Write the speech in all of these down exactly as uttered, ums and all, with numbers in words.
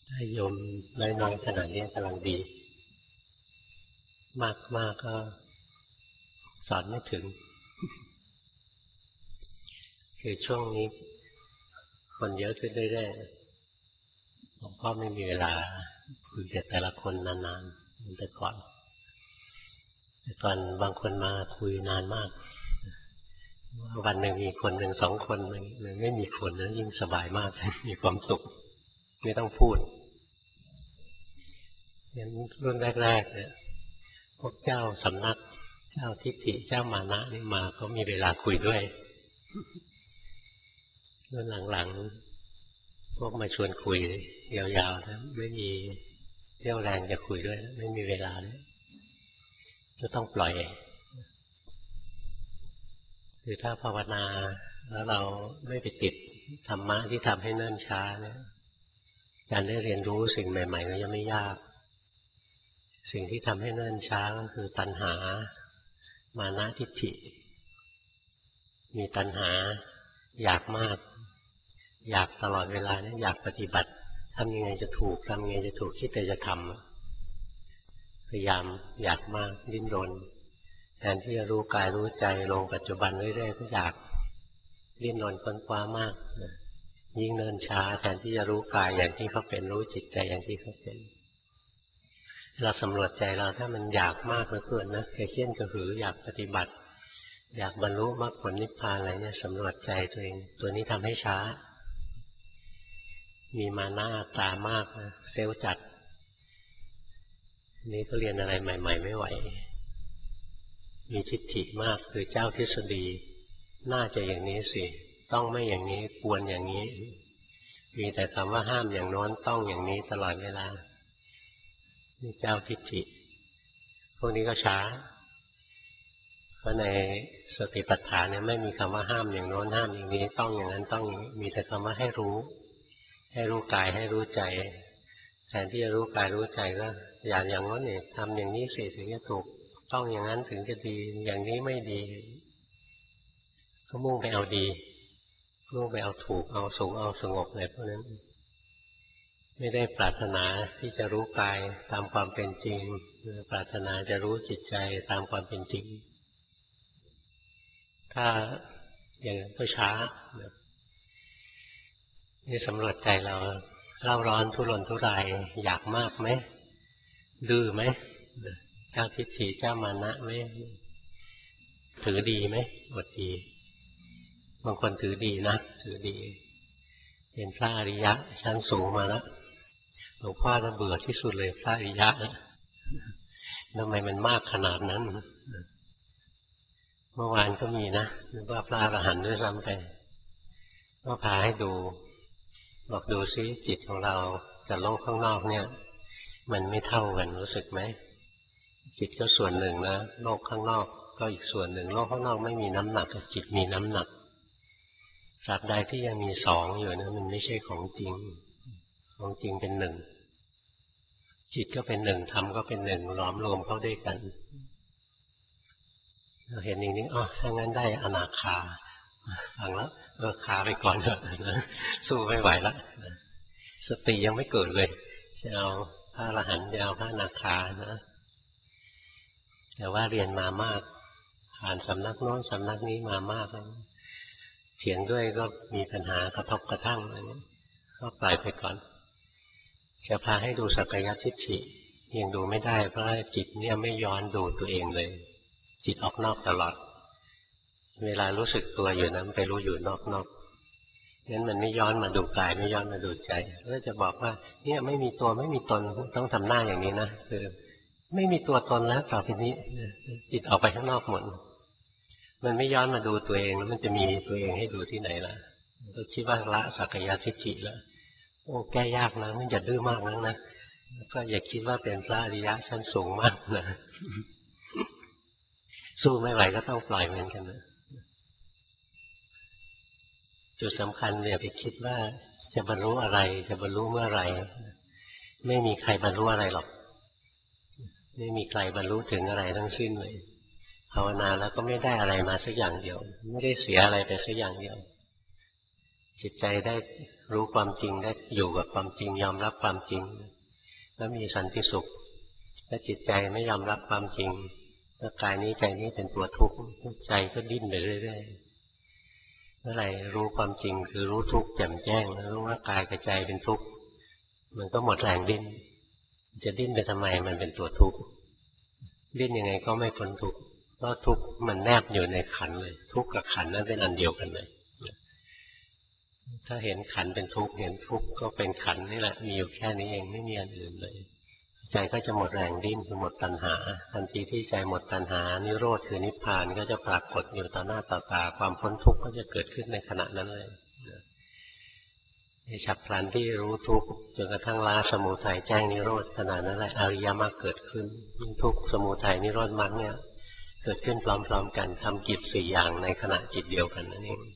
ถ้าโยมน้อยๆขนาดนี้กำลังดีมากๆก็สอนไม่ถึงคือช่วงนี้คนเยอะขึ้นเรื่อยๆหลวงพ่อไม่มีเวลาคุยกับแต่ละคนนานๆเหมือนแต่ก่อนแต่ก่อนบางคนมาคุยนานมากวันหนึ่งมีคนหนึ่งสองคนมันไม่มีคนนะยิ่งสบายมากมีความสุขไม่ต้องพูดงั้นรุ่นแรกๆเนี่ยพวกเจ้าสำนักเจ้าทิฏฐิเจ้ามานะนี่มาเขามีเวลาคุยด้วยรุ่นหลังๆพวกมาชวนคุยยาวๆนะไม่มีเรี่ยวแรงจะคุยด้วยไม่มีเวลาเลยก็ต้องปล่อยคือถ้าภาวนาแล้วเราไม่ไปติดธรรมะที่ทำให้เนิ่นช้าเนี่ยการได้เรียนรู้สิ่งใหม่ๆก็ยังไม่ยากสิ่งที่ทำให้เนิ่นช้าก็คือตัณหามานะทิฏฐิมีตัณหาอยากมากอยากตลอดเวลาเนี่ยอยากปฏิบัติทำยังไงจะถูกทำยังไงจะถูกคิดแต่จะทำพยายามอยากมากดิ้นรนแทนที่จะรู้กายรู้ใจลงปัจจุบันเรื่อยๆก็อยากดิ้นรนค้นคว้ามากยิ่งเนินช้าแทนที่จะรู้กายอย่างที่เขาเป็นรู้จิตใจอย่างที่เขาเป็นเราสำรวจใจเราถ้ามันอยากมากเหลือเกินนะกระเคี้ยนกระหืออยากปฏิบัติอยากบรรลุมรรคผลนิพพานอะไรเนี่ยสำรวจใจตัวเองตัวนี้ทำให้ช้ามีมานะตามากนะเซลล์จัดนี่ก็เรียนอะไรใหม่ๆไม่ไหวมีทิฏฐิมากคือเจ้าทฤษฎีน่าจะอย่างนี้สิต้องไม่อย่างนี้ควรอย่างนี้มีแต่คำว่าห้ามอย่างโน้นต้องอย่างนี้ตลอดเวลานี่เจ้าทิฏฐิพวกนี้ก็ช้าเพราะในสติปัฏฐานเนี่ยไม่มีคำว่าห้ามอย่างโน้นห้ามอย่างนี้ต้องอย่างนั้นต้องอย่างนี้มีแต่คำว่าให้รู้ให้รู้กายให้รู้ใจแทนที่จะรู้กายรู้ใจก็อย่างอย่างนั้นเนี่ยทำอย่างนี้สิถึงจะถูกต้องอย่างนั้นถึงจะดีอย่างนี้ไม่ดีก็มุ่งไปเอาดีมุ่งไปเอาถูกเอาสูงเอาสงบอะไรพวกนั้นไม่ได้ปรารถนาที่จะรู้กายตามความเป็นจริงปรารถนาจะรู้จิตใจตามความเป็นจริงถ้าอย่างนั้นก็ช้านี่สำรวจใจเราเร่าร้อนทุรนทุรายอยากมากไหมดื้อไหมเจ้าทิฏฐิเจ้ามานะไหมถือดีไหมอดดีบางคนถือดีนะถือดีเป็นพระอริยะชั้นสูงมาแล้วหลวงพ่อจะเบื่อที่สุดเลยพระอริยะนะทำไมมันมากขนาดนั้นเมื่อวานก็มีนะนึกว่าพระอรหันต์ด้วยซ้ำไปก็พาให้ดูบอกดูซิจิตของเรากับโลกข้างนอกเนี่ยมันไม่เท่ากันรู้สึกไหมจิตก็ส่วนหนึ่งนะโลกข้างนอกก็อีกส่วนหนึ่งโลกข้างนอกไม่มีน้ำหนักจิตมีน้ำหนักตราบใดที่ยังมีสองอยู่นะมันไม่ใช่ของจริงของจริงเป็นหนึ่งจิตก็เป็นหนึ่งธรรมก็เป็นหนึ่งล้อมรวมเข้าด้วยกันเราเห็นอย่างนี้อ๋อถ้างั้นได้อนาคาฟังแล้วเออคาไปก่อนเถอะสู้ไม่ไหวแล้วสติยังไม่เกิดเลยจะเอาพระอรหันต์จะเอาพระอนาคานะแต่ว่าเรียนมามากผ่านสำนักโน้นสำนักนี้มามากเถียงด้วยก็มีปัญหากระทบกระทั่งอะไรนี้ก็ปล่อยไปก่อนจะพาให้ดูสักกายทิฏฐิยังดูไม่ได้เพราะจิตเนี่ยไม่ย้อนดูตัวเองเลยจิตออกนอกตลอดเวลารู้สึกตัวอยู่นั้นไปรู้อยู่นอกนอกงั้นมันไม่ย้อนมาดูกายไม่ย้อนมาดูใจแล้วจะบอกว่าเนี่ยไม่มีตัวไม่มีตนต้องทำหน้าอย่างนี้นะคือไม่มีตัวตนแล้วต่อไปนี้จิตออกไปข้างนอกหมดมันไม่ย้อนมาดูตัวเองแล้วมันจะมีตัวเองให้ดูที่ไหนล่ะก็คิดว่าละสักกายทิฏฐิแล้วโอ้แก้ยากนะมันอย่าดื้อมากนักนะก็อย่าคิดว่าเป็นพระอริยะชั้นสูงมากนะสู้ไม่ไหวก็ต้องปล่อยเหมือนกันนะจุดสำคัญอย่าไปคิดว่าจะบรรลุอะไรจะบรรลุเมื่อไหร่ไม่มีใครบรรลุอะไรหรอกไม่มีใครบรรลุถึงอะไรทั้งสิ้นเลยภาวนาแล้วก็ไม่ได้อะไรมาสักอย่างเดียวไม่ได้เสียอะไรไปสักอย่างเดียวจิตใจได้รู้ความจริงได้อยู่กับความจริงยอมรับความจริงแล้วมีสันติสุขถ้าจิตใจไม่ยอมรับความจริงแล้วกายนี้ใจนี้เป็นตัวทุกข์ใจก็ดิ้นไปเรื่อยๆเมื่อไหร่รู้ความจริงคือรู้ทุกข์แจ่มแจ้งรู้ว่ากายกับใจเป็นทุกข์มันก็หมดแรงดิ้นจะดิ้นไปทำไมมันเป็นตัวทุกข์ดิ้นยังไงก็ไม่พ้นทุกข์เพราะทุกข์มันแนบอยู่ในขันเลยทุกข์กับขันนั้นเป็นอันเดียวกันเลยถ้าเห็นขันเป็นทุกข์เห็นทุกข์ก็เป็นขันนี่แหละมีอยู่แค่นี้เองไม่มีอันอื่นเลยใจก็จะหมดแรงดิ้นคือหมดตัณหาทันทีที่ใจหมดตัณหานิโรธคือนิพพานก็จะปรากฏอยู่ต่อหน้าต่อตาความพ้นทุกข์ก็จะเกิดขึ้นในขณะนั้นเลยในฉับพลันที่รู้ทุกข์จนกระทั่งละสมุทัยแจ้งนิโรธขณะนั้นแหละอริยมรรคเกิดขึ้นทุกข์สมุทัยนิโรธมรรคเนี่ยเกิดขึ้นพร้อมๆกันทำกิจสี่อย่างในขณะจิตเดียวกันนั่นเอง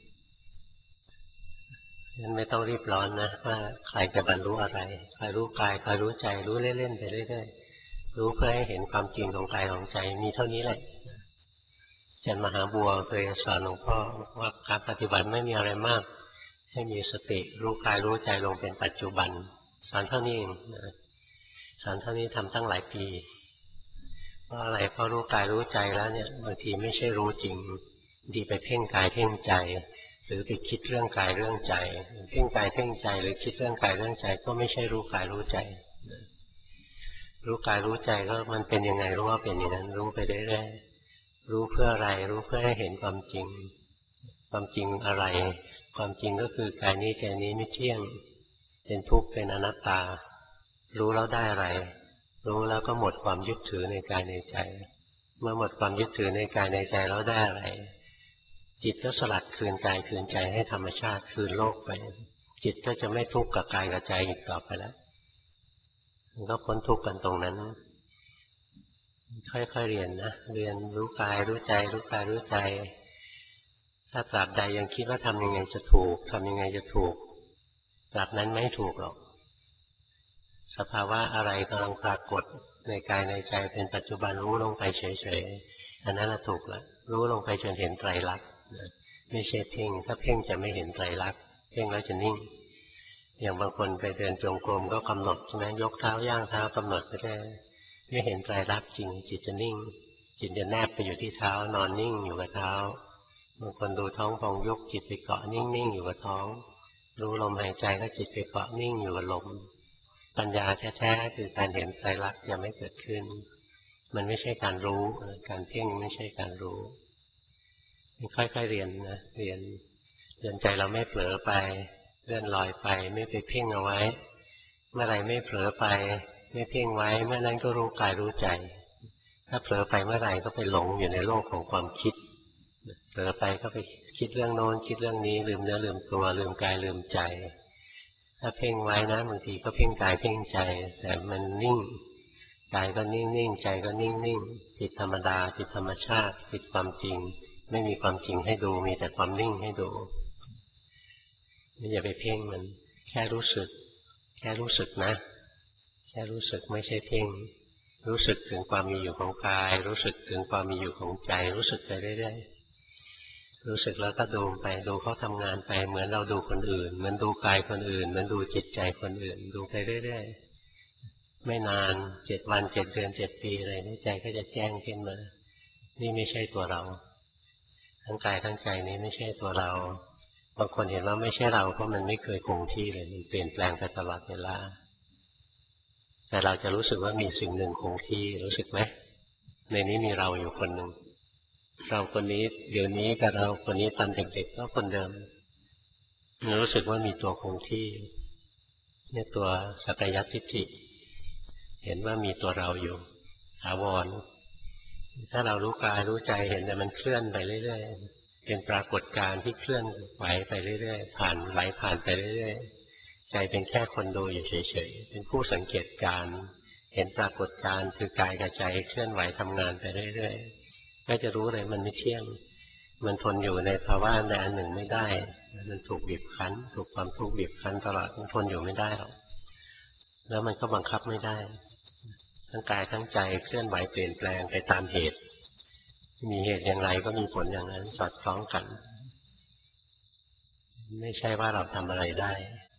งั้นไม่ต้องรีบร้อนนะว่าใครจะบรรลุอะไรใครรู้กายใครรู้ใจรู้เล่นๆไปเรื่อยๆรู้เพื่อให้เห็นความจริงของกายของใจมีเท่านี้แหละอาจารย์มหาบัวเคยสอนหลวงพ่อว่าการปฏิบัติไม่มีอะไรมากให้มีสติรู้กายรู้ใจลงเป็นปัจจุบันสอนเท่านี้เองสอนเท่านี้ทำตั้งหลายปีเพราะอะไรเพราะรู้กายรู้ใจแล้วเนี่ยบางทีไม่ใช่รู้จริงดีไปเพ่งกายเพ่งใจหรือไปคิดเรื่องกายเรื่องใจเพ่งกายเพ่งใจหรือคิดเรื่องกายเรื่องใจก็ไม่ใช่รู้กายรู้ใจรู้กายรู้ใจก็มันเป็นยังไงรู้ว่าเป็นอย่างนั้นรู้ไปเรื่อยๆรู้เพื่ออะไรรู้เพื่อให้เห็นความจริงความจริงอะไรความจริงก็คือกายนี้ใจนี้ไม่เที่ยงเป็นทุกข์เป็นอนัตตารู้แล้วได้อะไรรู้แล้วก็หมดความยึดถือในกายในใจเมื่อหมดความยึดถือในกายในใจแล้วได้อะไรจิตก็สลัดคืนกายคืนใจให้ธรรมชาติคืนโลกไปจิตก็จะไม่ทุกข์กับกายกับใจอีกต่อไปแล้วมันก็พ้นทุกข์กันตรงนั้นค่อยๆเรียนนะเรียนรู้กายรู้ใจรู้กายรู้ใจถ้าตราบใดยังคิดว่าทำยังไงจะถูกทำยังไงจะถูกตราบนั้นไม่ถูกหรอกสภาวะอะไรกำลังปรากฏในกายในใจเป็นปัจจุบันรู้ลงไปเฉยๆอันนั้นละถูกละรู้ลงไปจนเห็นไตรลักษณ์ไม่ใช่เพ่งถ้าเพ่งจะไม่เห็นไตรลักษณ์เพ่งแล้วจะนิ่งอย่างบางคนไปเดินจงกรมก็กำหนดใช่ไหมยกเท้าย่างเท้ากำหนดไปได้ไม่เห็นไตรลักษณ์จริงจิตจะนิ่งจิตจะแนบไปอยู่ที่เท้านอนนิ่งอยู่กับเท้าบางคนดูท้องพองยกจิตไปเกาะนิ่งๆอยู่กับท้องรู้ลมหายใจก็จิตไปเกาะนิ่งอยู่กับลมปัญญาแท้ๆคือการเห็นไตรลักษณ์ยังไม่เกิดขึ้นมันไม่ใช่การรู้การเพ่งไม่ใช่การรู้ค่อยๆเรียนนะเรียนเรียนใจเราไม่เผลอไปเลื่อนลอยไปไม่ไปเพ่งเอาไว้เมื่อไรไม่เผลอไปไม่เพ่งไว้เมื่อนั้นก็รู้กายรู้ใจถ้าเผลอไปเมื่อไรก็ไปหลงอยู่ในโลกของความคิดเผลอไปก็ไปคิดเรื่องโน้นคิดเรื่องนี้ลืมเนื้อลืมตัวลืมกายลืมใจถ้าเพ่งไว้นะบางทีก็เพ่งกายเพ่งใจแต่มันนิ่งกายก็นิ่งๆใจก็นิ่งๆผิดธรรมดาผิดธรรมชาติผิดความจริงไม่มีความจริงให้ดูมีแต่ความนิ่งให้ดูไม่อย่าไปเพ่งมันแค่รู้สึกแค่รู้สึกนะแค่รู้สึกไม่ใช่เพ่งรู้สึกถึงความมีอยู่ของกายรู้สึกถึงความมีอยู่ของใจรู้สึกไปเรื่อยๆรู้สึกแล้วก็ดูไปดูเขาทำงานไปเหมือนเราดูคนอื่นเหมือนดูกายคนอื่นเหมือนดูจิตใจคนอื่นดูไปเรื่อยๆไม่นานเจ็ดวันเจ็ดเดือนเจ็ดปีอะไรนี่ใจก็จะแจ้งขึ้นมานี่ไม่ใช่ตัวเราทั้งกายทั้งใจนี้ไม่ใช่ตัวเราบางคนเห็นว่าไม่ใช่เราเพราะมันไม่เคยคงที่เลยมันเปลี่ยนแปลงไปตลอดเวลาแต่เราจะรู้สึกว่ามีสิ่งหนึ่งคงที่รู้สึกไหมในนี้มีเราอยู่คนหนึ่งเราคนนี้เดี๋ยวนี้กับเราคนนี้ตอนเด็กๆก็คนเดิมรู้สึกว่ามีตัวคงที่เนี่ยตัวสักยทิฏฐิเห็นว่ามีตัวเราอยู่ถาวรถ้าเรารู้กายรู้ใจเห็นแต่มันเคลื่อนไปเรื่อยๆเป็นปรากฏการณ์ที่เคลื่อนไหวไปเรื่อยๆผ่านไหลผ่านไปเรื่อยๆใจเป็นแค่คนดูอยู่เฉยๆเป็นผู้สังเกตการณ์เห็นปรากฏการณ์คือกายกับใจเคลื่อนไหวทำงานไปเรื่อยๆก็จะรู้เลยมันไม่เที่ยงมันทนอยู่ในภาวะใดอันหนึ่งไม่ได้มันถูกบีบคั้นถูกความทุกข์บีบคั้นตลอดมันทนอยู่ไม่ได้หรอกแล้วมันก็บังคับไม่ได้ทั้งกายทั้งใจเคลื่อนไหวเปลี่ยนแปลงไปตามเหตุมีเหตุอย่างไรก็มีผลอย่างนั้นสอดคล้องกันไม่ใช่ว่าเราทำอะไรได้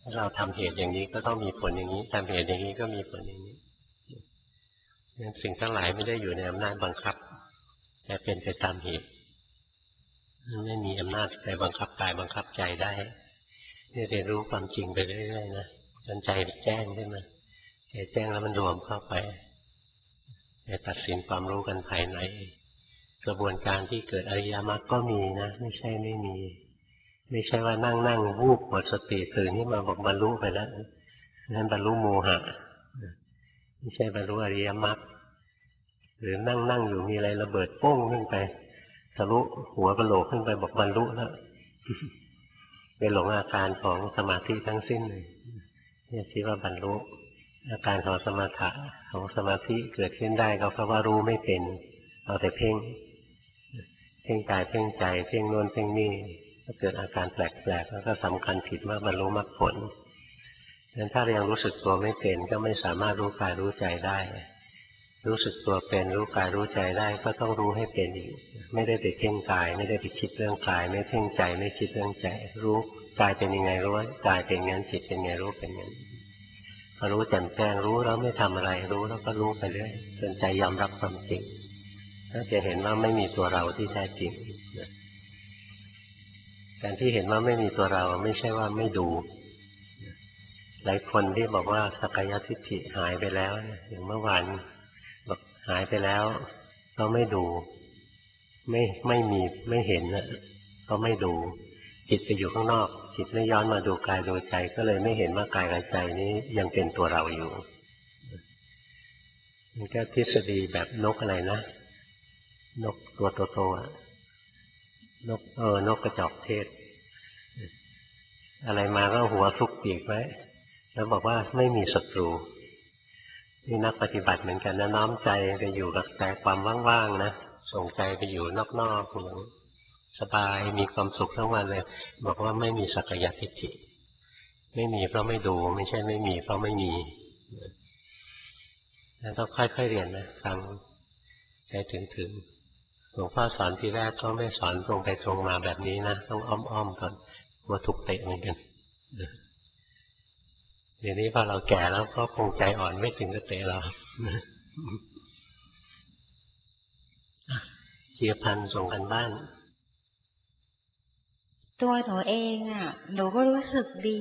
เราทำเหตุอย่างนี้ก็ต้องมีผลอย่างนี้ทำเหตุอย่างนี้ก็มีผลอย่างนี้สิ่งทั้งหลายไม่ได้อยู่ในอำนาจบังคับแต่เป็นไปตามเหตุไม่มีอำนาจไปบังคับกายบังคับใจได้นี่เรียนรู้ความจริงไปเรื่อยๆนะจนใจแจ้งขึ้นมาใจแจ้งแล้วมันรวมเข้าไปไปตัดสินความรู้กันภายในกระบวนการที่เกิดอริยมรรคก็มีนะไม่ใช่ไม่มีไม่ใช่ว่านั่งนั่งวูบหมดสติตื่นขึ้นมาบอกบรรลุไปแล้วนั่นบรรลุโมหะไม่ใช่บรรลุอริยมรรคหรือนั่งนั่งอยู่มีอะไรระเบิดโป้งขึ้นไปทะลุหัวกะโหลกขึ้นไปบอกบรรลุแล้วเป็นหลงอาการของสมาธิทั้งสิ้นเลยเนี่ยคิดว่าบรรลุอาการของสมถะของสมาธิเกิดขึ้นได้ก็เพราะว่ารู้ไม่เป็นเอาแต่เพ่งเพ่งกายเพ่งใจเพ่งโน่นเพ่งนี่ก็เกิดอาการแปลกๆแล้วก็สำคัญผิดว่าบรรลุมรรคผลดังนั้นถ้ายังรู้สึกตัวไม่เป็นก็ไม่สามารถรู้กายรู้ใจได้รู้สึกตัวเป็นรู้กายรู้ใจได้ก็ต้องรู้ให้เป็นอีกไม่ได้ไปเพ่งกายไม่ได้ไปคิดเรื่องกายไม่เพ่งใจไม่คิดเรื่องใจรู้กายเป็นยังไงรู้กายเป็นงั้นจิตเป็นไงรู้เป็นงั้นพอรู้แจ่มแจ้งรู้แล้วไม่ทำอะไรรู้แล้วก็รู้ไปเรื่อยจนใจยอมรับความจริงก็จะเห็นว่าไม่มีตัวเราที่แท้จริงการที่เห็นว่าไม่มีตัวเราไม่ใช่ว่าไม่ดูหลายคนที่บอกว่าสักกายทิฏฐิหายไปแล้วอย่างเมื่อวานบอกหายไปแล้วก็ไม่ดูไม่ไม่มีไม่เห็นนะก็ไม่ดูจิตไปอยู่ข้างนอกจิตไม่ย้อนมาดูกายดูใจก็เลยไม่เห็นว่ากายกับใจนี้ยังเป็นตัวเราอยู่มันก็ทฤษฎีแบบนกอะไรนะนกตัวโตๆนกเออนกกระจอกเทศอะไรมาก็หัวซุกปีกไว้แล้วบอกว่าไม่มีศัตรูนี่นักปฏิบัติเหมือนกันนะน้อมใจไปอยู่กับแต่ความว่างๆนะส่งใจไปอยู่นอกๆสบายมีความสุขทั้งวันเลยบอกว่าไม่มีสักกายทิฏฐิไม่มีเพราะไม่ดูไม่ใช่ไม่มีเพราะไม่มีนั่นต้องค่อยๆเรียนนะฟังใจถึงๆหลวงพ่อสอนทีแรกก็ไม่สอนตรงไปตรงมาแบบนี้นะต้องอ้อมๆก่อนกลัวถูกเตะเหมือนกันเดี๋ยวนี้พอเราแก่แล้วก็คงใจอ่อนไม่ถึงกับเตะเราเจียพันส่งกันบ้านตัวหนูเองอ่ะหนูก็รู้สึกดี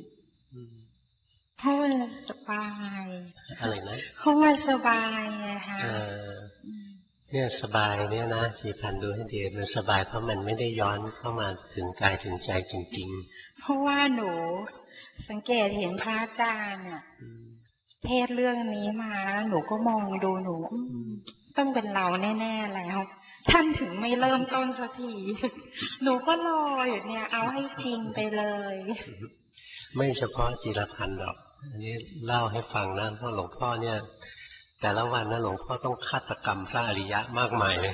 เพราะมันสบายอะไรนะเพราะมันสบายไงคะเนี่ยสบายเนี่ยนะจีพันดูให้ดีมันสบายเพราะมันไม่ได้ย้อนเข้ามาถึงกายถึงใจจริงๆเพราะว่าหนูสังเกตเห็นพระอาจารย์เนี่ยเทศเรื่องนี้มาหนูก็มองดูหนูต้องเป็นเราแน่ๆแล้วท่านถึงไม่เริ่มต้นสักทีหนูก็รออยู่เนี่ยเอาให้จริงไปเลยไม่เฉพาะจีรพันธ์หรอกอันนี้เล่าให้ฟังนะเพราะหลวงพ่อเนี่ยแต่ละวันนะหลวงพ่อต้องฆาตกรรมพระอริยะมากมายเลย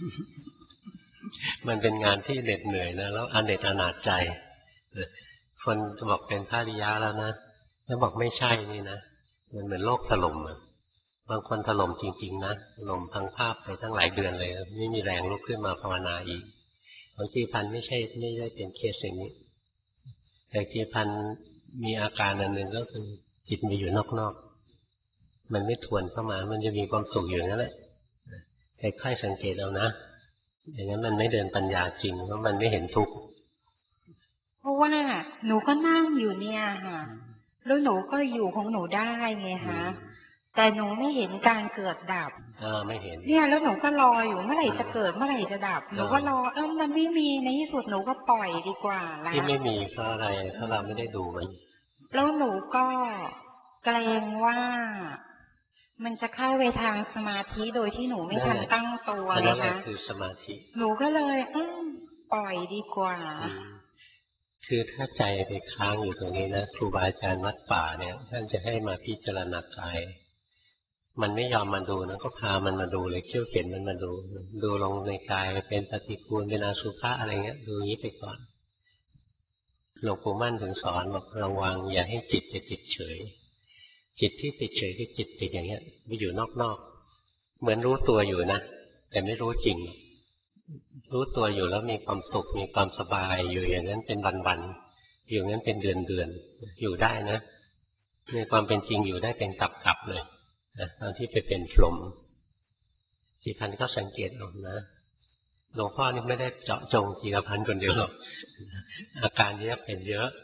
มันเป็นงานที่เหน็ดเหนื่อยนะแล้วอเนกอนาจใจคนจะบอกเป็นพระอริยะแล้วนะแล้วบอกไม่ใช่นี่นะมันเหมือนโลกถล่มอ่ะบางคนถล่มจริงๆนะถล่มพังภาพไปตั้งหลายเดือนเลยไม่มีแรงลุกขึ้นมาภาวนาอีกบางทีพันไม่ใช่ไม่ได้เป็นเคสอย่างนี้แต่ทีพันมีอาการอันหนึ่งก็คือจิตมีอยู่นอกๆมันไม่ทวนเข้ามามันจะมีความสุขอยู่นั่นแหละค่อยๆสังเกตเอานะอย่างนั้นมันไม่เดินปัญญาจริงเพราะมันไม่เห็นทุกข์เพราะว่าหนูก็นั่งอยู่เนี่ยค่ะแล้วหนูก็อยู่ของหนูได้ไงคะแต่หนูไม่เห็นการเกิดดับเออไม่เห็นเนี่ยแล้วหนูก็รออยู่เมื่อไหร่จะเกิดเมื่อไหร่จะดับหนูก็รอเออมันไม่มีในที่สุดหนูก็ปล่อยดีกว่าละที่ไม่มีเพราะอะไรเพราะเราไม่ได้ดูมันแล้วหนูก็เกรงว่ามันจะเข้าไปทางสมาธิโดยที่หนูไม่ทันตั้งตัวนะคะคือสมาธิหนูก็เลยเออปล่อยดีกว่าคือถ้าใจไปค้างอยู่ตรงนี้นะครูบาอาจารย์วัดป่าเนี่ยท่านจะให้มาพิจารณากายมันไม่ยอมมาดูนะก็พามันมาดูเลยเขี่ยวเข็นมันมาดูดูลงในกายเป็นปฏิกูลเป็นอสุภะอะไรเงี้ยดูอย่างนี้ไปก่อนหลวงปู่มั่นถึงสอนบอกระวังอย่าให้จิตจะจิตเฉยจิตที่ติดเฉยคือจิตติดอย่างเงี้ยไปอยู่นอกๆเหมือนรู้ตัวอยู่นะแต่ไม่รู้จริงรู้ตัวอยู่แล้วมีความสุขมีความสบายอยู่อย่างนั้นเป็นวันๆอยู่งั้นเป็นเดือนเดือนอยู่ได้นะในความเป็นจริงอยู่ได้เป็นกลับๆเลยนะตอนที่ไปเป็นพรหมจีพันก็สังเกตเอานะหลวงพ่อนี่ไม่ได้เจาะจงจีรพันธ์คนเดียวหรอกอาการนี้เป็นเยอะ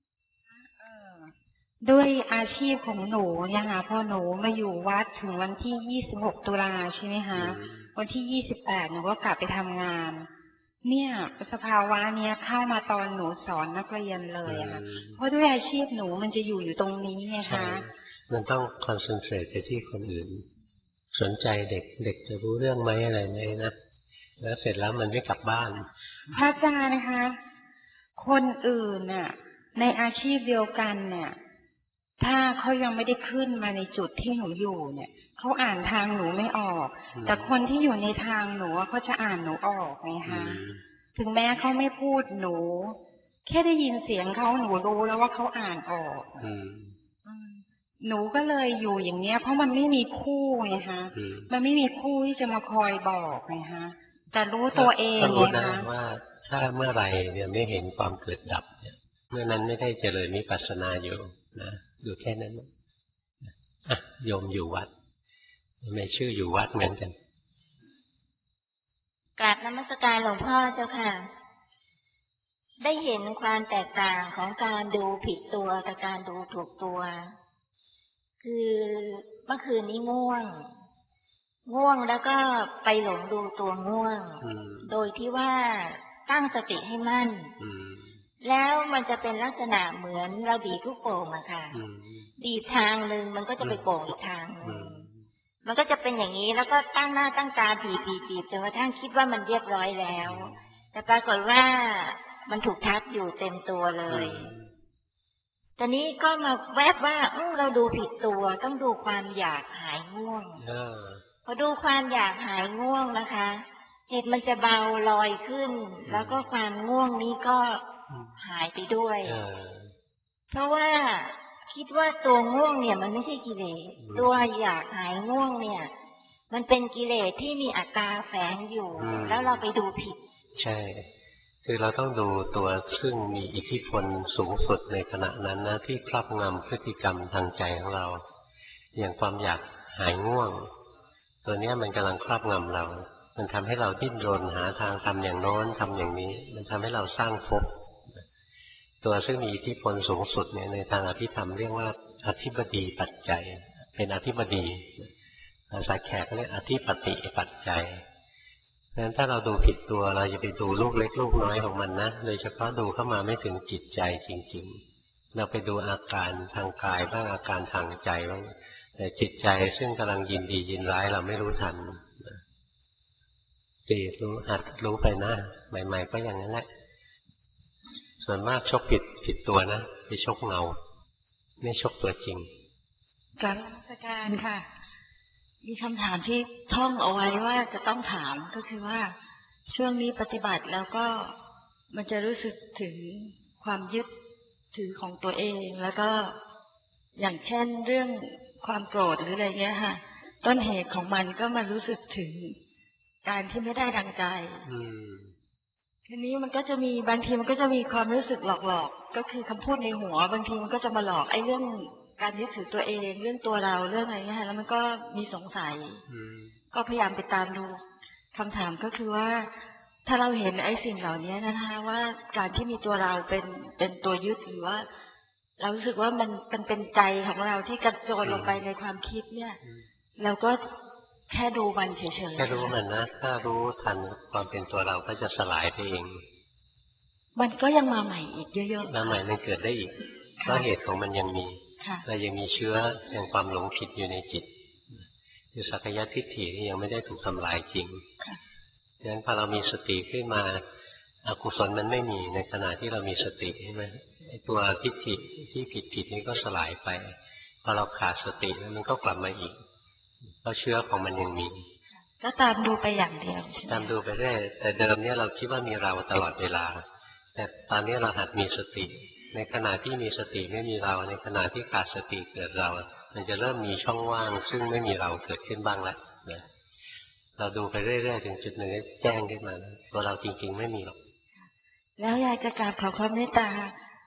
ด้วยอาชีพของหนูเนี่ยค่ะพอหนูมาอยู่วัดถึงวันที่ยี่สิบหกตุลาใช่ไหมคะวันที่ยี่สิบแปดหนูก็กลับไปทำงานเนี่ยสภาวะเนี้ยเข้ามาตอนหนูสอนนักเรียนเลยค่ะเพราะด้วยอาชีพหนูมันจะอยู่อยู่ตรงนี้ไงคะมันต้องคอนเซนเทรตไปที่คนอื่นสนใจเด็กเด็กจะรู้เรื่องไหมอะไรไหมนะแล้วเสร็จแล้วมันไม่กลับบ้านพระอาจารย์นะคะคนอื่นน่ะในอาชีพเดียวกันเนี่ยถ้าเขายังไม่ได้ขึ้นมาในจุดที่หนูอยู่เนี่ยเขาอ่านทางหนูไม่ออกแต่คนที่อยู่ในทางหนูเขาจะอ่านหนูออกไงคะถึงแม้เขาไม่พูดหนูแค่ได้ยินเสียงเขาหนูรู้แล้วว่าเขาอ่านออกหนูก็เลยอยู่อย่างเนี้ยเพราะมันไม่มีคู่ไงคะมันไม่มีคู่ที่จะมาคอยบอกไงคะแต่รู้ตัวเองไงคะว่าถ้าเมื่อไหร่เนี่ยไม่เห็นความเกิดดับเนี่ยเมื่อนั้นไม่ได้เจริญวิปัสสนาอยู่นะดูแค่นั้นอ่ะโยมอยู่วัดไม่ชื่ออยู่วัดเหมือนกันกราบนมัสการหลวงพ่อเจ้าค่ะได้เห็นความแตกต่างของการดูผิดตัวกับการดูถูกตัวคือเมื่อคืนนี้ง่วงง่วงแล้วก็ไปหลงดูตัวง่วงโดยที่ว่าตั้งสติให้มั่นแล้วมันจะเป็นลักษณะเหมือนเราบีบลูกโป่งอะค่ะบีบทางหนึ่งมันก็จะไปโป่งอีกทางนึงมันก็จะเป็นอย่างนี้แล้วก็ตั้งหน้าตั้งตาบีบบีบบีบจนกระทั่งคิดว่ามันเรียบร้อยแล้วแต่ปรากฏว่ามันถูกทับอยู่เต็มตัวเลยตอนนี้ก็มาแวบว่าเออเราดูผิดตัวต้องดูความอยากหายง่วงพอดูความอยากหายง่วงนะคะจิตมันจะเบาลอยขึ้นแล้วก็ความง่วงนี้ก็หายไปด้วยเพราะว่าคิดว่าตัวง่วงเนี่ยมันไม่ใช่กิเลสตัวอยากหายง่วงเนี่ยมันเป็นกิเลสที่มีอัตตาแฝงอยู่แล้วเราไปดูผิดใช่คือเราต้องดูตัวซึ่งมีอิทธิพลสูงสุดในขณะนั้นนะที่ครอบงำพฤติกรรมทางใจของเราอย่างความอยากหายง่วงตัวนี้มันกำลังครอบงำเรามันทำให้เราดิ้นรนหาทางทำอย่างโน้นทำอย่างนี้มันทำให้เราสร้างภพตัวซึ่งมีอิทธิพลสูงสุดเนี่ยในทางอภิธรรมเรียกว่าอธิบดีปัจจัยเป็นอธิบดีภาษาแขกเรียกอธิปติปัจจัยเพราะฉะนั้นถ้าเราดูผิดตัวเราจะไปดูลูกเล็กลูกน้อยของมันนะโดยเฉพาะดูเข้ามาไม่ถึงจิตใจจริงๆเราไปดูอาการทางกายบ้างอาการทางใจบ้างแต่จิตใจซึ่งกำลังยินดียินร้ายเราไม่รู้ทันตีรู้หัดรู้ไปนะใหม่ๆก็อย่างนั้นแหละส่วนมากชกผิดผิดตัวนะไปชกเงาไม่ชกตัวจริงการนมัสการค่ะมีคำถามที่ท่องเอาไว้ว่าจะต้องถามก็คือว่าช่วงนี้ปฏิบัติแล้วก็มันจะรู้สึกถึงความยึดถือของตัวเองแล้วก็อย่างเช่นเรื่องความโกรธหรืออะไรเงี้ยค่ะต้นเหตุของมันก็มารู้สึกถึงการที่ไม่ได้ดังใจทีนี้มันก็จะมีบางทีมันก็จะมีความรู้สึกหลอกๆก็คือคำพูดในหัวบางทีมันก็จะมาหลอกไอ้เรื่องการยึดถือตัวเองเรื่องตัวเราเรื่องอะไรเงี้ยแล้วมันก็มีสงสัยก็พยายามไปตามดูคำถามก็คือว่าถ้าเราเห็นไอ้สิ่งเหล่านี้นะคะว่าการที่มีตัวเราเป็นเป็นตัวยึดหรือว่าเรารู้สึกว่ามันมันเป็นใจของเราที่กระโจนลงไปในความคิดเนี่ยเราก็แค่ดูมันเฉยๆแค่รู้มันนะถ้ารู้ทันความเป็นตัวเราก็จะสลายไปเองมันก็ยังมาใหม่อีกเยอะๆมาใหม่มันเกิดได้อีกเพราะเหตุของมันยังมีเรายังมีเชื้อแห่งความหลงผิดอยู่ในจิตคือสักยทิฏฐิที่ยังไม่ได้ถูกทำลายจริงดังนั้นพอเรามีสติขึ้นมาอกุศลมันไม่มีในขณะที่เรามีสติใช่ไหมตัวทิฏฐิที่ผิดผิดนี้ก็สลายไปพอเราขาดสติแล้วมันก็กลับมาอีกเพราะเชื้อของมันยังมีก็ตามดูไปอย่างเดียวตามดูไปเรื่อยแต่เดิมเนี่ยเราคิดว่ามีเราตลอดเวลาแต่ตอนนี้เราหัดมีสติในขณะที่มีสติไม่มีเราในขณะที่ขาดสติเกิดเรามันจะเริ่มมีช่องว่างซึ่งไม่มีเราเกิดขึ้นบ้างแล้วนะเราดูไปเรื่อยๆถึงจุดหนึ่งแจ้งขึ้นมาตัวเราจริงๆไม่มีหรอกแล้วยายจะกราบขอความเมตตา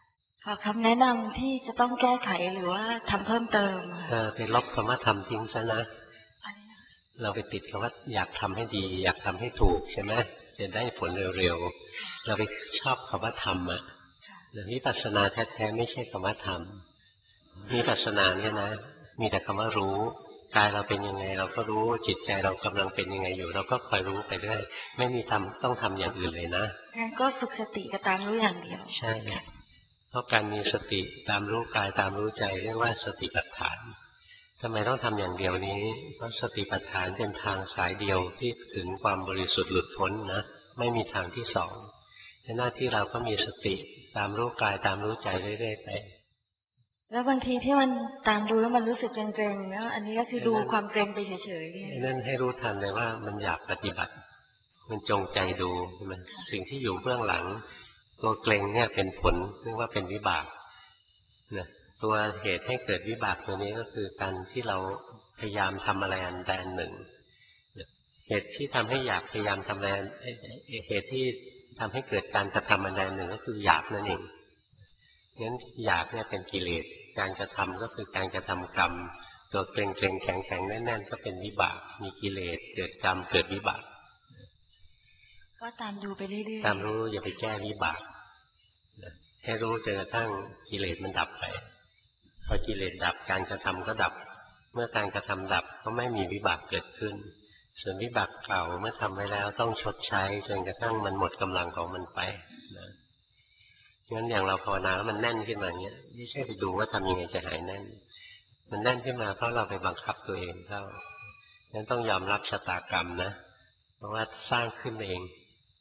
ขอคำแนะนำที่จะต้องแก้ไขหรือว่าทำเพิ่มเติมเออไปลบคำว่าทำทิ้งซะนะเราไปติดคำว่าอยากทำให้ดีอยากทำให้ถูกใช่ไหมจะได้ผลเร็วๆเราไปชอบคำว่าทำอ่ะวิปัสสนาแท้ๆไม่ใช่คำว่าทำวิปัสสนาเนี่ยนะมีแต่คำว่ารู้กายเราเป็นยังไงเราก็รู้จิตใจเรากำลังเป็นยังไงอยู่เราก็คอยรู้ไปเรื่อยไม่มีทำต้องทำอย่างอื่นเลยนะงั้นก็ฝึกสติกับตามรู้อย่างเดียวใช่เพราะการมีสติตามรู้กายตามรู้ใจเรียกว่าสติปัฏฐานทำไมต้องทำอย่างเดียวนี้เพราะสติปัฏฐานเป็นทางสายเดียวที่ถึงความบริสุทธิ์หลุดพ้นนะไม่มีทางที่สองหน้าที่เราก็มีสติตามรู้กายตามรู้ใจเรื่อยๆไปแล้วบางทีที่มันตามดูแล้วมันรู้สึกเกรงๆนะอันนี้ก็คือดูความเกรงไปเฉยๆนั่นให้รู้ทันเลยว่ามันอยากปฏิบัติมันจงใจดูมันสิ่งที่อยู่เบื้องหลังตัวเกรงเนี่ยเป็นผลเรียกว่าเป็นวิบากนะตัวเหตุให้เกิดวิบากตัวนี้ก็คือการที่เราพยายามทำอะไรอันใดอันหนึ่งเหตุที่ทำให้อยากพยายามทำอะไรเหตุที่ทำให้เกิดการกระทำอันใดอันหนึ่งก็คืออยากนั่นเองงั้นอยากเนี่ยเป็นกิเลสการกระทำก็คือการกระทำกรรมตัวเกรงเกรงแข็งแข็งแน่นแน่นก็เป็นวิบากมีกิเลสเกิดกรรมเกิดวิบากก็ตามดูไปเรื่อยๆตามรู้อย่าไปแก้วิบากให้รู้จนกระทั่งกิเลสมันดับไปพอกิเลสดับการกระทำก็ดับเมื่อการกระทำดับก็ไม่มีวิบากเกิดขึ้นส่วนวิบากเก่าเมื่อทำไว้แล้วต้องชดใช้จนกระทั่งมันหมดกำลังของมันไปนะงั้นอย่างเราภาวนาแล้วมันแน่นขึ้นมาอย่างเงี้ยไม่ใช่ไปดูว่าทำยังไงจะหายแน่นมันแน่นขึ้นมาเพราะเราไปบังคับตัวเองเข้างั้นต้องยอมรับชะตากรรมนะเพราะว่าสร้างขึ้นเอง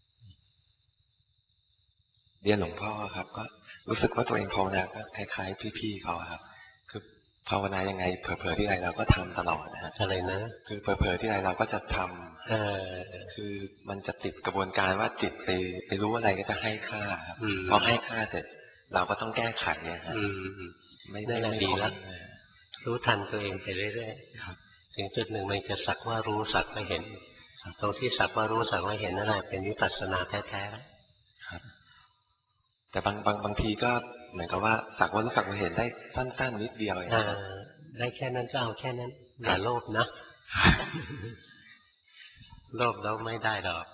เรียนหลวงพ่อครับก็รู้สึกว่าตัวเองภาวนาก็คล้ายๆพี่ๆเขาครับคือภาวนายังไงเผลอๆที่ไรเราก็ทำตลอดนะฮะอะไรนะคือเผลอๆที่ไรเราก็จะทำเออคือมันจะติดกระบวนการว่าจิตไปไปรู้อะไรก็จะให้ค่าครับพอให้ค่าเสร็จเราก็ต้องแก้ไขเนี่ยครับไม่ได้ดีแล้วรู้ทันตัวเองไปเรื่อยๆถึงจุดหนึ่งมันจะสักว่ารู้สักว่าเห็นตรงที่สักว่ารู้สักว่าเห็นนั่นแหละเป็นวิปัสสนาแท้ๆครับแต่บางบางบางทีก็เหมือนกับว่าสักว่ารู้สักว่าเห็นได้สั้นๆนิดเดียวเองได้แค่นั้นก็เอาแค่นั้นอย่าโลภนะโลภแล้วไม่ได้หรอก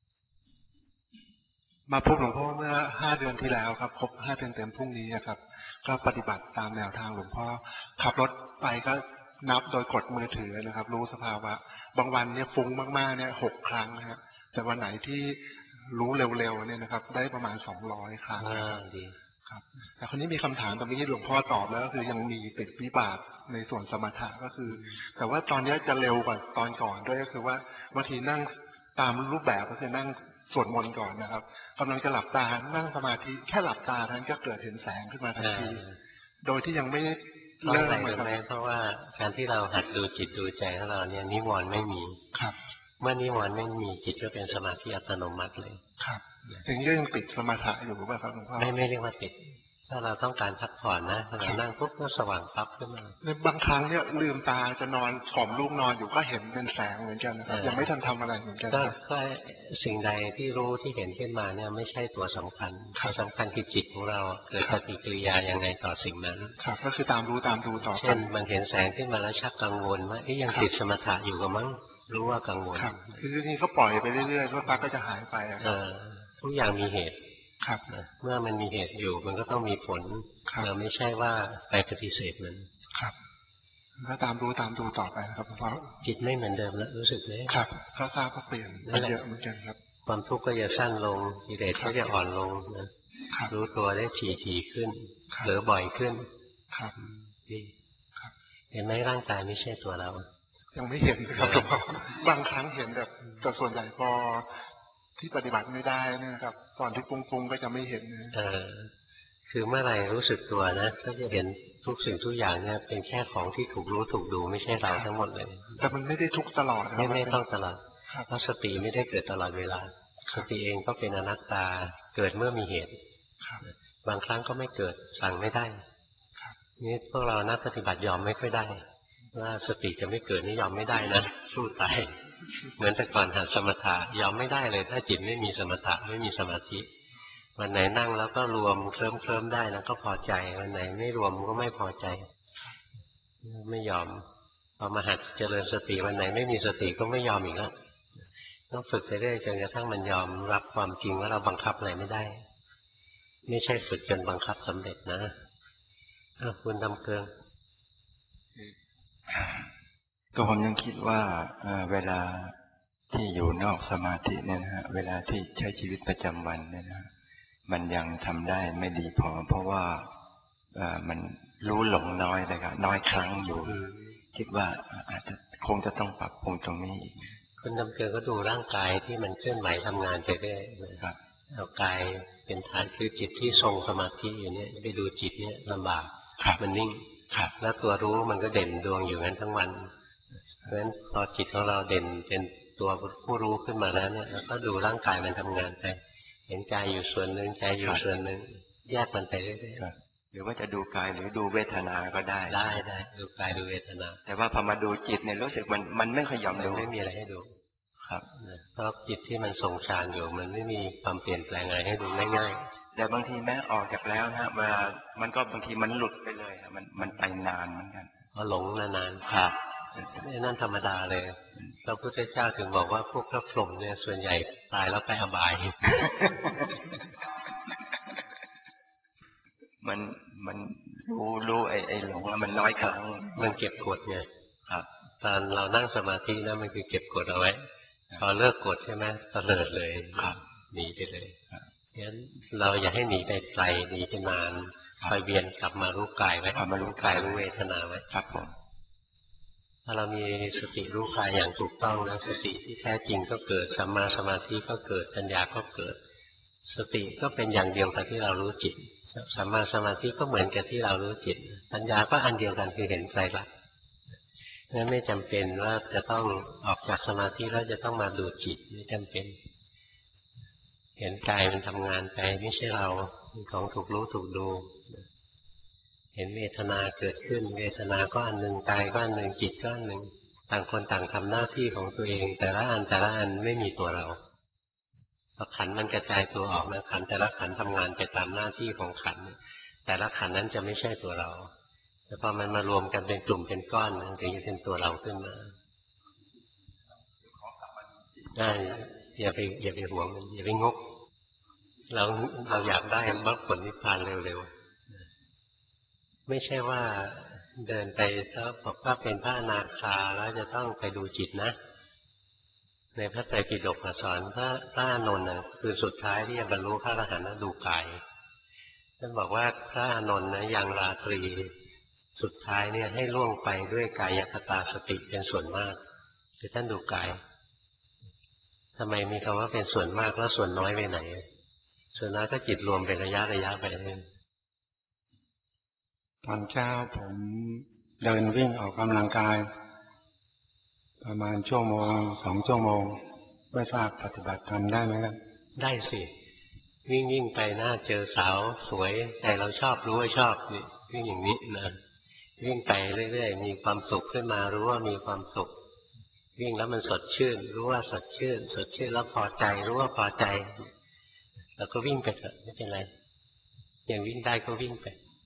มาพบหลวงพ่อเมื่อห้าเดือนที่แล้วครับครบห้าเดือนเต็มพรุ่งนี้นะครับก็ปฏิบัติตามแนวทางหลวงพ่อขับรถไปก็นับโดยกดมือถือนะครับรู้สภาวะบางวันเนี่ยฟุ้งมากๆเนี่ยหกครั้งนะครับแต่วันไหนที่รู้เร็วๆเนี่ยนะครับได้ประมาณสองร้อยครั้งนะครับดีครับแต่คนนี้มีคำถามตรงนี้หลวงพ่อตอบแล้วก็คือยังมีติดวิบากในส่วนสมถะก็คือแต่ว่าตอนนี้จะเร็วกว่าตอนก่อนด้วยก็คือว่าบางทีนั่งตามรูปแบบก็คือนั่งสวดมนต์ก่อนนะครับกำลังจะหลับตานั่งสมาธิแค่หลับตาท่านก็เกิดเห็นแสงขึ้นมาทันทีโดยที่ยังไม่เริ่มเลยเพราะว่าการที่เราหัดดูจิตดูใจของเราเนี่ยนิวรณ์ไม่มีครับเมื่อนิวรณ์ไม่มีจิตก็เป็นสมาธิอัตโนมัติเลยครับอย่างนี้ก็ยังติดสมาธิอยู่หรือเปล่าครับหลวงพ่อไม่ไม่เรียกว่าติดถ้าเราต้องการพักผ่อนนะเรานั่งปุ๊บก็สว่างปั๊บขึ้นมาในบางครั้งเนี่ยลืมตาจะนอนข่มลูกนอนอยู่ก็เห็นเป็นแสงเหมือนกันนะครับยังไม่ทันทำอะไรเหมือนกันก็สิ่งใดที่รู้ที่เห็นขึ้นมาเนี่ยไม่ใช่ตัวสำคัญตัวสำคัญคือจิตของเราเกิดปฏิกิริยายังไงต่อสิ่งนั้นครับก็คือตามรู้ตามดูต่อเช่นมันเห็นแสงขึ้นมาแล้วชักกังวลว่ายังติดสมถะอยู่กับมั้งรู้ว่ากังวลคือนี่ก็ปล่อยไปเรื่อยๆก็พักก็จะหายไปทุกอย่างมีเหตุครับเมื่อมันมีเหตุอยู่มันก็ต้องมีผลเราไม่ใช่ว่าไปปฏิเสธมันครับก็ตามรู้ตามดูต่อไปครับเพราะจิตไม่เหมือนเดิมแล้วรู้สึกไหมครับก็ทราบก็เปลี่ยนเยอะเหมือนกันครับความทุกข์ก็จะสั้นลงกิเลสก็จะอ่อนลงนะรู้ตัวได้ถี่ถี่ขึ้นเหลือบ่อยขึ้นครับดีเห็นไหมร่างกายไม่ใช่ตัวเรายังไม่เห็นครับหลวงพ่อบางครั้งเห็นแบบแต่ส่วนใหญ่พอที่ปฏิบัติไม่ได้นะครับก่อนที่ปรุงๆก็จะไม่เห็นเออคือเมื่อไหร่รู้สึกตัวนะก็จะเห็นทุกสิ่งทุกอย่างเนี่ยเป็นแค่ของที่ถูกรู้ถูกดูไม่ใช่เราทั้งหมดเลยแต่มันไม่ได้ทุกตลอดไม่ไม่ต้องตลอดเพราะสติไม่ได้เกิดตลอดเวลาสติเองก็เป็นอนัตตาเกิดเมื่อมีเหตุบางครั้งก็ไม่เกิดสั่งไม่ได้นี่พวกเรานักปฏิบัติยอมไม่ค่อยได้ว่าสติจะไม่เกิดนี่ยอมไม่ได้นะสู้ตายเหมือนแต่ก่อนหัดสมถะยอมไม่ได้เลยถ้าจิตไม่มีสมถะไม่มีสมาธิวันไหนนั่งแล้วก็รวมเคลิ้มเคลิ้มได้แล้วก็พอใจวันไหนไม่รวมก็ไม่พอใจไม่ยอมพอมาหัดเจริญสติวันไหนไม่มีสติก็ไม่ยอมอีกแล้วต้องฝึกไปเรื่อยจนกระทั่งมันยอมรับความจริงว่าเราบังคับอะไรไม่ได้ไม่ใช่ฝึกจนบังคับสำเร็จนะคุณดำเกลืองก็ผมยังคิดว่าเวลาที่อยู่นอกสมาธิเนี่ยนะฮะเวลาที่ใช้ชีวิตประจำวันเนี่ยนะมันยังทำได้ไม่ดีพอเพราะว่ามันรู้หลงน้อยเลยครับน้อยครั้งอยู่คิดว่าอาจจะคงจะต้องปรับปรุงตรงนี้อีกคุณดำเกลือก็ดูร่างกายที่มันเคลื่อนไหวทำงานไปเรื่อยครับเอากายเป็นฐานคือจิตที่ทรงสมาธิอยู่เนี่ยไปดูจิตเนี่ยลำบากมันนิ่งแล้วตัวรู้มันก็เด่นดวงอยู่งั้นทั้งวันเพราะฉะนั้นพอจิตของเราเด่นเป็นตัวผู้รู้ขึ้นมาแล้วเนี่ยเราก็ดูร่างกายมันทำงานไปเห็นกายอยู่ส่วนหนึ่งใจอยู่ส่วนหนึ่งแยกมันไปเรื่อยๆหรือว่าจะดูกายหรือดูเวทนาก็ได้ได้ได้ดูกายดูเวทนาแต่ว่าพอมาดูจิตเนี่ยรู้สึกมันมันไม่ขยับมันไม่มีอะไรให้ดูครับเพราะจิตที่มันทรงฌานอยู่มันไม่มีความเปลี่ยนแปลงอะไรให้ดูง่ายๆแต่บางทีแม้ออกจากแล้วนะเวลามันก็บางทีมันหลุดไปเลยมันมันไปนานเหมือนกันเพราะหลงนานๆครับนั่นธรรมดาเลยพระพุทธเจ้าถึงบอกว่าพวกพระพรหมเนี่ยส่วนใหญ่ตายแล้วไปอบายมันมันรู้รู้ไอ้ไอ้หลงแล้วมันน้อยครั้งมันเก็บกดไงครับตอนเรานั่งสมาธินะมันคือเก็บกดเอาไว้พอเลิกกดใช่ไหมตะเลิดเลยครับหนีไปเลยงั้นเราอย่าให้หนีไปไกลหนีไปนานคอยเวียนกลับมารู้กายไว้มารู้กายรู้เวทนาไว้ครับผมถ้าเรามีสติรู้กายอย่างถูกต้องนะสติที่แท้จริงก็เกิดสัมมาสมาธิก็เกิดปัญญาก็เกิดสติก็เป็นอย่างเดียวกับที่เรารู้จิตสัมมาสมาธิก็เหมือนกับที่เรารู้จิตปัญญาก็อันเดียวกันคือเห็นไตรลักษณ์งั้นไม่จำเป็นว่าจะต้องออกจากสมาธิแล้วจะต้องมาดูจิตไม่จำเป็นเห็นกายมันทำงานไปไม่ใช่เราเป็นของถูกรู้ถูกดูเห็นเวทนาเกิดขึ้นเวทนาก็อันหนึ่งกายก็อันหนึ่งจิตก็อันหนึ่งต่างคนต่างทำหน้าที่ของตัวเองแต่ละอันแต่ละอันไม่มีตัวเราพอขันมันกระจายตัวออกนะขันแต่ละขันทำงานไปตามหน้าที่ของขันแต่ละขันนั้นจะไม่ใช่ตัวเราแต่พอมันมารวมกันเป็นกลุ่มเป็นก้อนมันถึงจะเป็นตัวเราขึ้นมาได้อย่าไปอย่าไปหวงมันอย่าไปงกเราเราอยากได้มรรคผลนิพพานเร็วๆไม่ใช่ว่าเดินไปแล้วบอกว่าเป็นพระอนาคาแล้วจะต้องไปดูจิตนะในพระไตรปิฎกสอนพระพระอานนท์นะคือสุดท้ายที่จะบรรลุพระอรหันต์ดูกายท่านบอกว่าพระอานนท์นะยังราตรีสุดท้ายเนี่ยให้ล่วงไปด้วยกายคตาสติเป็นส่วนมากคือท่านดูกายทำไมมีคำว่าเป็นส่วนมากแล้วส่วนน้อยไปไหนส่วนน้อยก็จิตรวมเป็นระยะระยะไปเองตอนเช้าผมเดินวิ่งออกกำลังกายประมาณชั่วโมงสองชั่วโมงไม่ทราบปฏิบัติทำได้ไหมครับได้สิวิ่งวิ่งไปหน้าเจอสาวสวยใจเราชอบรู้ว่าชอบนี่วิ่งอย่างนี้นะวิ่งไปเรื่อยๆมีความสุขขึ้นมารู้ว่ามีความสุขวิ่งแล้วมันสดชื่นรู้ว่าสดชื่นสดชื่นแล้วพอใจรู้ว่าพอใจแล้วก็วิ่งไปเถอะไม่เป็นไรอย่างวิ่งได้ก็วิ่งไป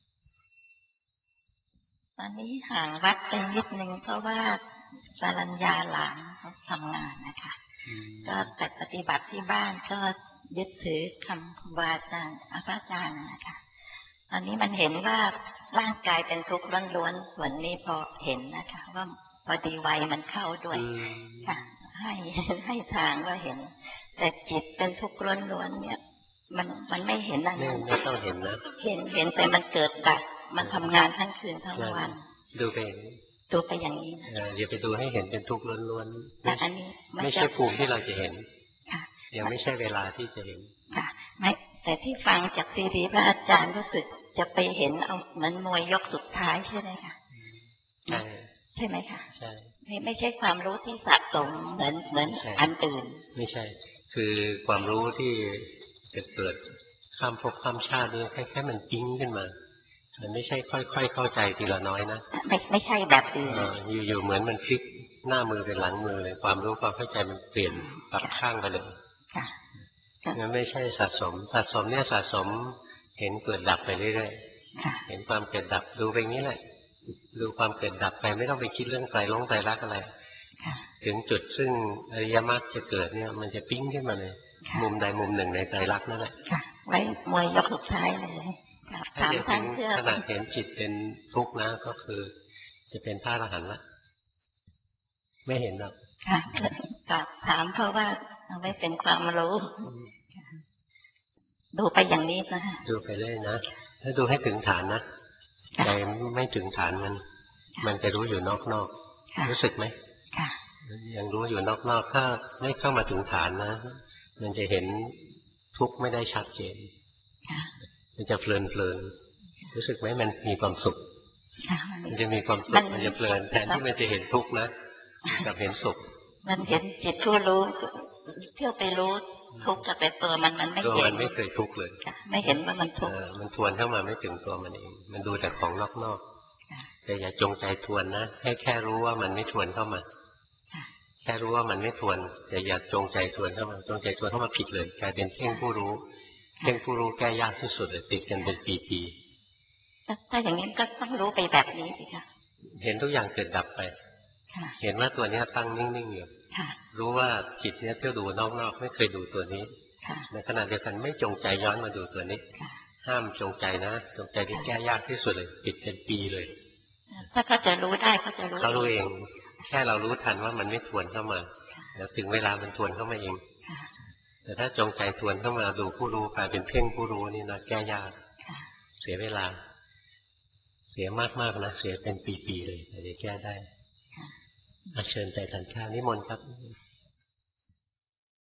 ตอนนี้ห่างวัดไปนิดนึงเพราะว่าสารัญญาหลานเขาทำงานนะคะก็แต่ปฏิบัติที่บ้านก็ยึดถือคำครูบาอาจารย์พระอาจารย์นะคะตอนนี้มันเห็นว่าร่างกายเป็นทุกข์ล้วนๆส่วนนี้พอเห็นนะคะว่าพอดีวัยมันเข้าด้วยค่ะให้ให้ทางว่าเห็นแต่จิตเป็นทุกข์ล้วนๆเนี่ยมันมันไม่เห็นนั่นไม่ต้องเห็นนะเห็นเห็นแต่มันเกิดดับมันทำงานทั้งคืนทั้งวันดูไปดูไปอย่างนี้อย่าไปดูให้เห็นเป็นทุกข์ล้วนๆอันนี้ไม่ใช่ภูมิที่เราจะเห็นยังไม่ใช่เวลาที่จะเห็นค่ะไม่แต่ที่ฟังจากซีรีส์พระอาจารย์รู้สึกจะไปเห็นเอาเหมือนมวยยกสุดท้ายใช่ไหมคะใช่ใช่ไหมคะใช่ไม่ไม่ใช่ความรู้ที่สะสมเหมือนเหมือนอันอื่นไม่ใช่คือความรู้ที่จะเกิดข้ามภพข้ามชาตินี่แค่แค่มันปิ้งขึ้นมามันไม่ใช่ค่อยๆเข้าใจทีละน้อยนะไม่ไม่ใช่แบบอื่นอยู่ๆเหมือนมันพลิกหน้ามือเป็นหลังมือเลยความรู้ความเข้าใจมันเปลี่ยนปรับข้างไปเลยงั้นไม่ใช่สะสมสะสมเนี่ยสะสมเห็นเกิดดับไปเรื่อยๆเห็นความเกิดดับดูไปงี้แหละดูความเกิดดับไปไม่ต้องไปคิดเรื่องไตรลงไตรลักษณ์อะไรถึงจุดซึ่งอริยมรรคจะเกิดเนี่ยมันจะปิ้งขึ้นมาเลยมุมใดมุมหนึ่งในไตรลักษณ์นั่นแหละไว้มวยยกสุดท้ายเลยถามท่านเพื่อขณะเห็นจิตเป็นทุกข์นะก็คือจะเป็นพระอรหันต์ละไม่เห็นหรอกค่ะถามเพราะว่าไม่เป็นความรู้ดูไปอย่างนี้นะดูไปเลยนะถ้าดูให้ถึงฐานนะใจไม่ถึงฐานมันมันจะรู้อยู่นอกๆรู้สึกไหมยังรู้อยู่นอกๆถ้าไม่เข้ามาถึงฐานนะมันจะเห็นทุกข์ไม่ได้ชัดเจนมันจะเพลินเพลินรู้สึกไหมมันมีความสุขมันจะมีความสุขมันจะเพลินแทนที่มันจะเห็นทุกข์นะกับเห็นสุขมันเห็นจิตผู้รู้เที่ยวไปรู้ทุกข์กับไปตัวมันมันไม่เห็นตัวมันไม่เคยทุกข์เลยไม่เห็นว่ามันทุกข์มันทวนเข้ามาไม่ถึงตัวมันเองมันดูแต่ของนอกๆแต่อย่าจงใจทวนนะให้แค่รู้ว่ามันไม่ทวนเข้ามาแค่รู้ว่ามันไม่ทวนแต่อย่าจงใจทวนเข้ามาจงใจทวนเข้ามาผิดเลยกลายเป็นเพ่งผู้รู้เพ่งผู้รู้แก้ยากที่สุดเลยติดกันเป็นปีๆถ้าอย่างนี้ก็ต้องรู้ไปแบบนี้สิคะเห็นทุกอย่างเกิดดับไปเห็นว่าตัวนี้ตั้งนิ่งๆอยู่รู้ว่าจิตเนี้ยเที่ยวดูนอกๆไม่เคยดูตัวนี้ในขณะเดียวกันไม่จงใจย้อนมาดูตัวนี้ห้ามจงใจนะจงใจที่แก้ยากที่สุดเลยติดเป็นปีเลยถ้าเขาจะรู้ได้เขาจะรู้เขารู้เองแค่เรารู้ทันว่ามันไม่ทวนเข้ามาแล้วถึงเวลามันทวนเข้ามาเองแต่ถ้าจงใจทวนเข้ามาดูผู้รู้กลายเป็นเพ่งผู้รู้นี่นะแก้ยากเสียเวลาเสียมากๆนะเสียเป็นปีๆเลยแต่จะแก้ได้เชิญใจทันข้านิมนต์ครับ